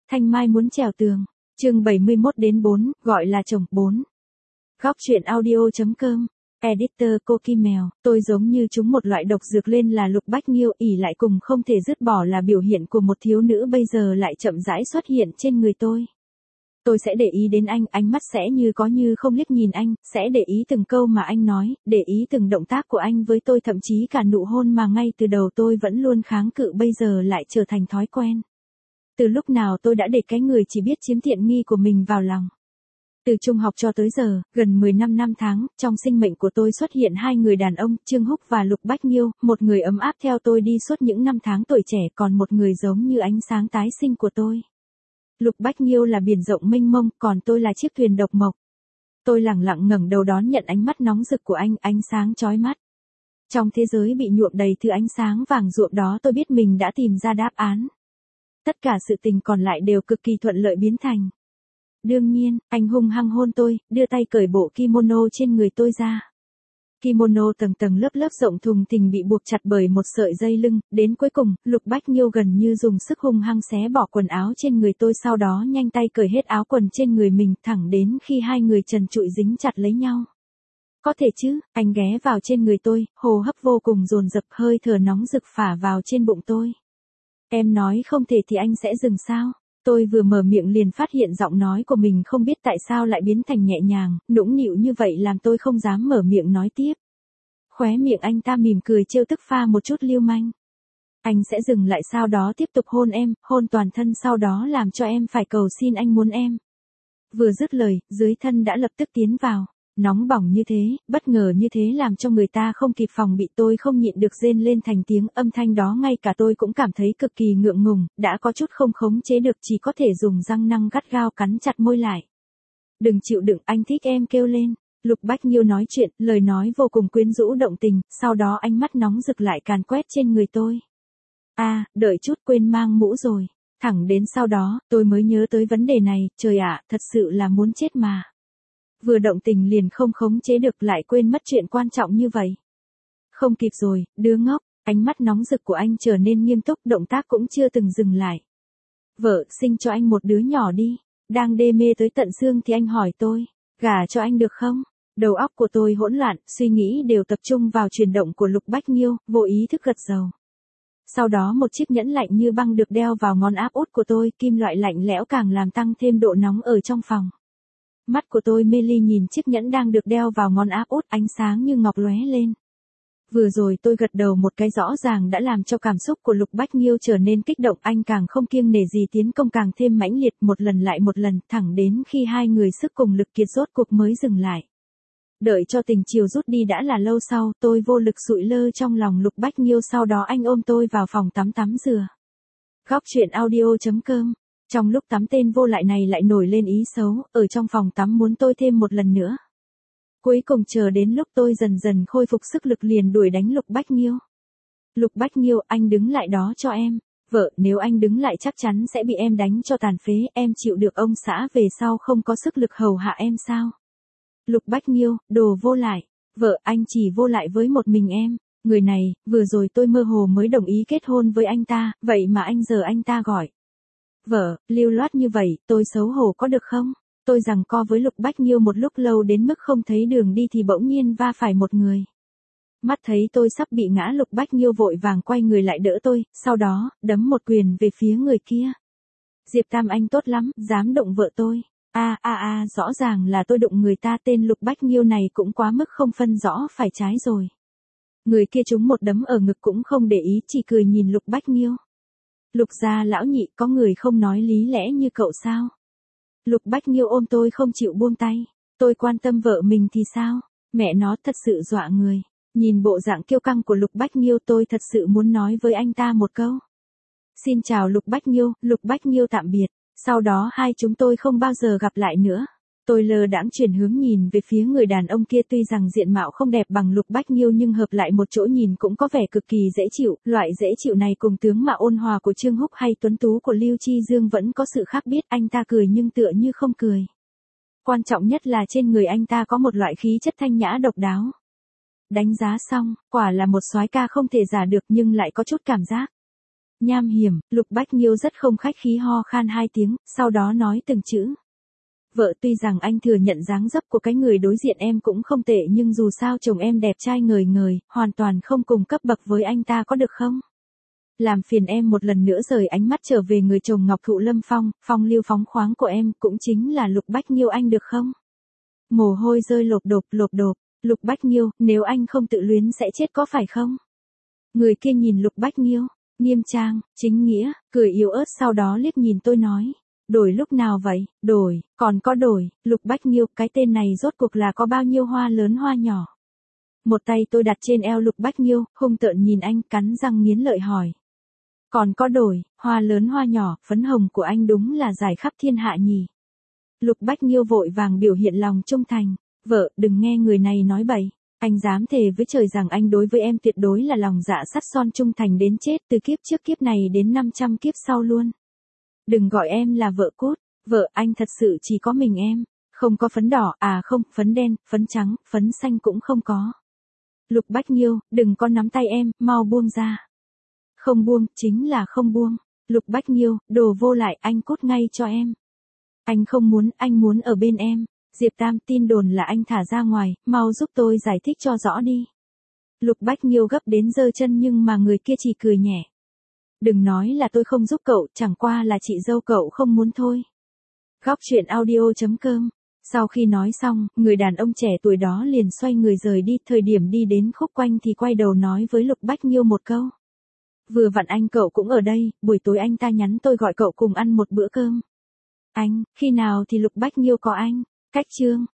Thanh Mai muốn trèo tường. Chương 71-4, gọi là chồng 4. Góc truyện audio.com. Editor cô Kim Mèo, tôi giống như trúng một loại độc dược lên là Lục Bách Nghiêu, ỷ lại cùng không thể dứt bỏ là biểu hiện của một thiếu nữ bây giờ lại chậm rãi xuất hiện trên người tôi. Tôi sẽ để ý đến anh, ánh mắt sẽ như có như không liếc nhìn anh, sẽ để ý từng câu mà anh nói, để ý từng động tác của anh với tôi, thậm chí cả nụ hôn mà ngay từ đầu tôi vẫn luôn kháng cự bây giờ lại trở thành thói quen. Từ lúc nào tôi đã để cái người chỉ biết chiếm tiện nghi của mình vào lòng. Từ trung học cho tới giờ, gần 15 năm tháng, trong sinh mệnh của tôi xuất hiện hai người đàn ông, Trương Húc và Lục Bách Nghiêu, một người ấm áp theo tôi đi suốt những năm tháng tuổi trẻ, còn một người giống như ánh sáng tái sinh của tôi. Lục Bách Nghiêu là biển rộng mênh mông, còn tôi là chiếc thuyền độc mộc. Tôi lẳng lặng ngẩng đầu đón nhận ánh mắt nóng rực của anh, ánh sáng chói mắt. Trong thế giới bị nhuộm đầy thứ ánh sáng vàng rụa đó, tôi biết mình đã tìm ra đáp án. Tất cả sự tình còn lại đều cực kỳ thuận lợi biến thành. Đương nhiên, anh hung hăng hôn tôi, đưa tay cởi bộ kimono trên người tôi ra. Kimono tầng tầng lớp lớp rộng thùng thình bị buộc chặt bởi một sợi dây lưng, đến cuối cùng, Lục Bách Nghiêu gần như dùng sức hung hăng xé bỏ quần áo trên người tôi, sau đó nhanh tay cởi hết áo quần trên người mình, thẳng đến khi hai người trần trụi dính chặt lấy nhau. Có thể chứ, anh ghé vào trên người tôi, hô hấp vô cùng dồn dập, hơi thở nóng rực phả vào trên bụng tôi. Em nói không thể thì anh sẽ dừng sao? Tôi vừa mở miệng liền phát hiện giọng nói của mình không biết tại sao lại biến thành nhẹ nhàng, nũng nịu như vậy làm tôi không dám mở miệng nói tiếp. Khóe miệng anh ta mỉm cười trêu tức pha một chút lưu manh. Anh sẽ dừng lại sau đó tiếp tục hôn em, hôn toàn thân, sau đó làm cho em phải cầu xin anh muốn em. Vừa dứt lời, dưới thân đã lập tức tiến vào. Nóng bỏng như thế, bất ngờ như thế làm cho người ta không kịp phòng bị, tôi không nhịn được rên lên thành tiếng, âm thanh đó ngay cả tôi cũng cảm thấy cực kỳ ngượng ngùng, đã có chút không khống chế được, chỉ có thể dùng răng nanh gắt gao cắn chặt môi lại. Đừng chịu đựng, anh thích em, kêu lên. Lục Bách Nghiêu nói chuyện, lời nói vô cùng quyến rũ động tình, sau đó ánh mắt nóng rực lại càn quét trên người tôi. Đợi chút, quên mang mũ rồi. Thẳng đến sau đó, tôi mới nhớ tới vấn đề này, trời ạ, thật sự là muốn chết mà. Vừa động tình liền không khống chế được, lại quên mất chuyện quan trọng như vậy. Không kịp rồi, đứa ngốc, ánh mắt nóng rực của anh trở nên nghiêm túc, động tác cũng chưa từng dừng lại. Vợ, sinh cho anh một đứa nhỏ đi. Đang đê mê tới tận xương thì anh hỏi tôi, gả cho anh được không? Đầu óc của tôi hỗn loạn, suy nghĩ đều tập trung vào chuyển động của Lục Bách Nghiêu, vô ý thức gật đầu. Sau đó một chiếc nhẫn lạnh như băng được đeo vào ngón áp út của tôi, kim loại lạnh lẽo càng làm tăng thêm độ nóng ở trong phòng. Mắt của tôi mê ly nhìn chiếc nhẫn đang được đeo vào ngón áp út, ánh sáng như ngọc lóe lên. Vừa rồi tôi gật đầu một cái rõ ràng đã làm cho cảm xúc của Lục Bách Nghiêu trở nên kích động, anh càng không kiêng nể gì tiến công càng thêm mãnh liệt, một lần lại một lần, thẳng đến khi hai người sức cùng lực kiệt rốt cuộc mới dừng lại. Đợi cho tình chiều rút đi đã là lâu sau, tôi vô lực sụi lơ trong lòng Lục Bách Nghiêu, sau đó anh ôm tôi vào phòng tắm tắm rửa. Góc truyện audio.com. Trong lúc tắm, tên vô lại này lại nổi lên ý xấu, ở trong phòng tắm muốn tôi thêm một lần nữa. Cuối cùng chờ đến lúc tôi dần dần khôi phục sức lực liền đuổi đánh Lục Bách Nghiêu. Lục Bách Nghiêu, anh đứng lại đó cho em. Vợ, nếu anh đứng lại chắc chắn sẽ bị em đánh cho tàn phế, em chịu được ông xã về sau không có sức lực hầu hạ em sao? Lục Bách Nghiêu, đồ vô lại. Vợ, anh chỉ vô lại với một mình em. Người này, vừa rồi tôi mơ hồ mới đồng ý kết hôn với anh ta, vậy mà giờ anh ta gọi. Vợ, lưu loát như vậy, tôi xấu hổ có được không? Tôi giằng co với Lục Bách Nghiêu một lúc lâu đến mức không thấy đường đi thì bỗng nhiên va phải một người. Mắt thấy tôi sắp bị ngã, Lục Bách Nghiêu vội vàng quay người lại đỡ tôi, sau đó, đấm một quyền về phía người kia. Diệp Tam, anh tốt lắm, dám động vợ tôi. Rõ ràng là tôi đụng người ta, tên Lục Bách Nghiêu này cũng quá mức không phân rõ phải trái rồi. Người kia trúng một đấm ở ngực cũng không để ý, chỉ cười nhìn Lục Bách Nghiêu. Lục gia lão nhị, có người không nói lý lẽ như cậu sao? Lục Bách Nghiêu ôm tôi không chịu buông tay. Tôi quan tâm vợ mình thì sao? Mẹ nó, thật sự dọa người. Nhìn bộ dạng kiêu căng của Lục Bách Nghiêu, tôi thật sự muốn nói với anh ta một câu. Xin chào Lục Bách Nghiêu tạm biệt. Sau đó hai chúng tôi không bao giờ gặp lại nữa. Tôi lơ đãng chuyển hướng nhìn về phía người đàn ông kia, tuy rằng diện mạo không đẹp bằng Lục Bách Nghiêu nhưng hợp lại một chỗ nhìn cũng có vẻ cực kỳ dễ chịu, loại dễ chịu này cùng tướng mạo ôn hòa của Trương Húc hay tuấn tú của Lưu Chi Dương vẫn có sự khác biệt, anh ta cười nhưng tựa như không cười. Quan trọng nhất là trên người anh ta có một loại khí chất thanh nhã độc đáo. Đánh giá xong, quả là một soái ca không thể giả được nhưng lại có chút cảm giác. Nham hiểm, Lục Bách Nghiêu rất không khách khí ho khan 2 tiếng, sau đó nói từng chữ. Vợ, tuy rằng anh thừa nhận dáng dấp của cái người đối diện em cũng không tệ nhưng dù sao chồng em đẹp trai ngời ngời, hoàn toàn không cùng cấp bậc với anh ta có được không? Làm phiền em một lần nữa rời ánh mắt trở về người chồng ngọc thụ lâm phong, phong lưu phóng khoáng của em, cũng chính là Lục Bách Nghiêu anh được không? Mồ hôi rơi lộp đột, Lục Bách Nghiêu, nếu anh không tự luyến sẽ chết có phải không? Người kia nhìn Lục Bách Nghiêu, nghiêm trang, chính nghĩa, cười yếu ớt, sau đó liếc nhìn tôi nói. Đổi lúc nào vậy? Đổi, còn có đổi, Lục Bách Nghiêu, cái tên này rốt cuộc là có bao nhiêu hoa lớn hoa nhỏ? Một tay tôi đặt trên eo Lục Bách Nghiêu, hung tợn nhìn anh, cắn răng nghiến lợi hỏi. Còn có đổi, hoa lớn hoa nhỏ, phấn hồng của anh đúng là giải khắp thiên hạ nhỉ? Lục Bách Nghiêu vội vàng biểu hiện lòng trung thành. Vợ, đừng nghe người này nói bậy. Anh dám thề với trời rằng anh đối với em tuyệt đối là lòng dạ sắt son trung thành đến chết, từ kiếp trước kiếp này đến 500 kiếp sau luôn. Đừng gọi em là vợ cút. Vợ, anh thật sự chỉ có mình em. Không có phấn đỏ, à không, phấn đen, phấn trắng, phấn xanh cũng không có. Lục Bách Nghiêu, đừng có nắm tay em, mau buông ra. Không buông, chính là không buông. Lục Bách Nghiêu, đồ vô lại, anh cút ngay cho em. Anh không muốn, anh muốn ở bên em. Diệp Tam, tin đồn là anh thả ra ngoài, mau giúp tôi giải thích cho rõ đi. Lục Bách Nghiêu gấp đến giơ chân nhưng mà người kia chỉ cười nhẹ. Đừng nói là tôi không giúp cậu, chẳng qua là chị dâu cậu không muốn thôi. Góc truyện audio.com. Sau khi nói xong, người đàn ông trẻ tuổi đó liền xoay người rời đi, thời điểm đi đến khúc quanh thì quay đầu nói với Lục Bách Nghiêu một câu. Vừa vặn anh cậu cũng ở đây, buổi tối anh ta nhắn tôi gọi cậu cùng ăn một bữa cơm. Anh, khi nào thì Lục Bách Nghiêu có anh? Cách chương.